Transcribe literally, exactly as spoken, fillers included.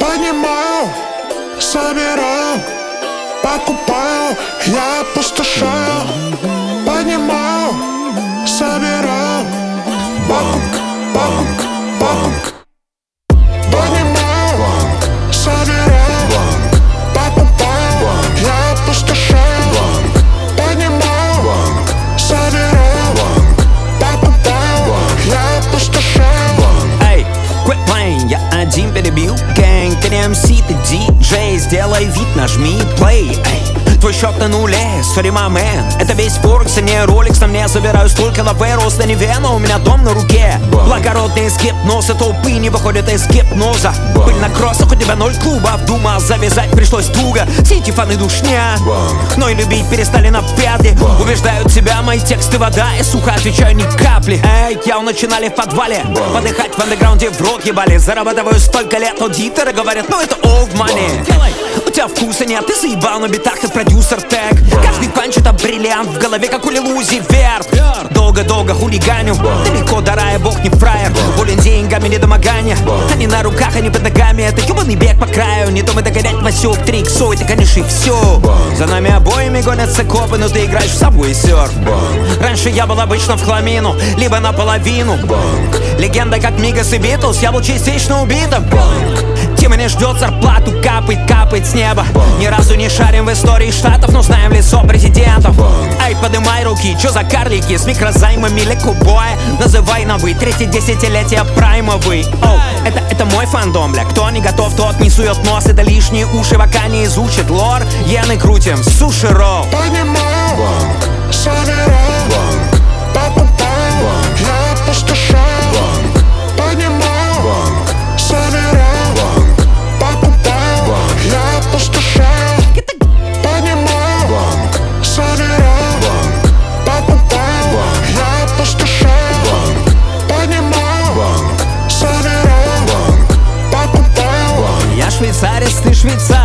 Понимаю, собираю, покупаю, я опустошаю. Понимаю, собираю, покуп, покуп, покуп. Понимаю, собираю, покупаю, я опустошаю. Понимаю, собираю, покупаю, я опустошаю. Эй, quit playing, я один перебил гэнг. Ты не эм си, ты диджей, сделай вид, нажми play. Эй, твой счет на нуле, sorry my man. Это весь форекс, а не роликс. На мне собираю столько лаве, роста не вена, у меня дом на руке. Благородный скипноз, это толпы не выходит из гипноза. Пыль на кроссах, у тебя ноль клубов. Думал, завязать пришлось туго. Сети фаны душня, но и любить перестали на пятки. Убеждают себя мои тексты, вода и сухо отвечаю ни капли. Эй, я начинали в подвале, подыхать в андеграунде, в рот ебали. Зарабатываю столько лет, аудиторы говорят, ну это old money. У тебя вкуса нет, ты заебал на битах, ты продюсер тег. Каждый панч это бриллиант, в голове как у Лилузи вверх. Долго-долго хулиганю, далеко до рая, бог не фраер. Болен деньгами, недомогания. Они на руках, они под ногами, это ебаный бег по краю. Не думай догонять Васек, три иксов, это конечно и все. За нами обоими гонятся копы, но ты играешь в Subway Surf. Раньше я был обычно в хламину, либо наполовину. Легенда как Мигас и Битлз, я был частично убитым. Тима не ждет зарплату, капает, капает с неба. Ни разу не шарим в истории штатов, но знаем лицо президентов. Эй, подымай руки, чё за карлики с микрозаймами лекубоя? Называй на вы, третье десятилетие праймовый. Оу, это, это мой фандом, бля. Кто не готов, тот не сует нос. Это лишние уши, пока не изучит лор. Йены крутим, суши-ролл. Понимаю, собираю, покупаю, я опустошаю. Понимаю, собираю, покупаю, я опустошаю. Понимаю, собираю, покупаю, я опустошаю. Понимаю, собираю, покупаю. Я швейцарец, ты швейцар.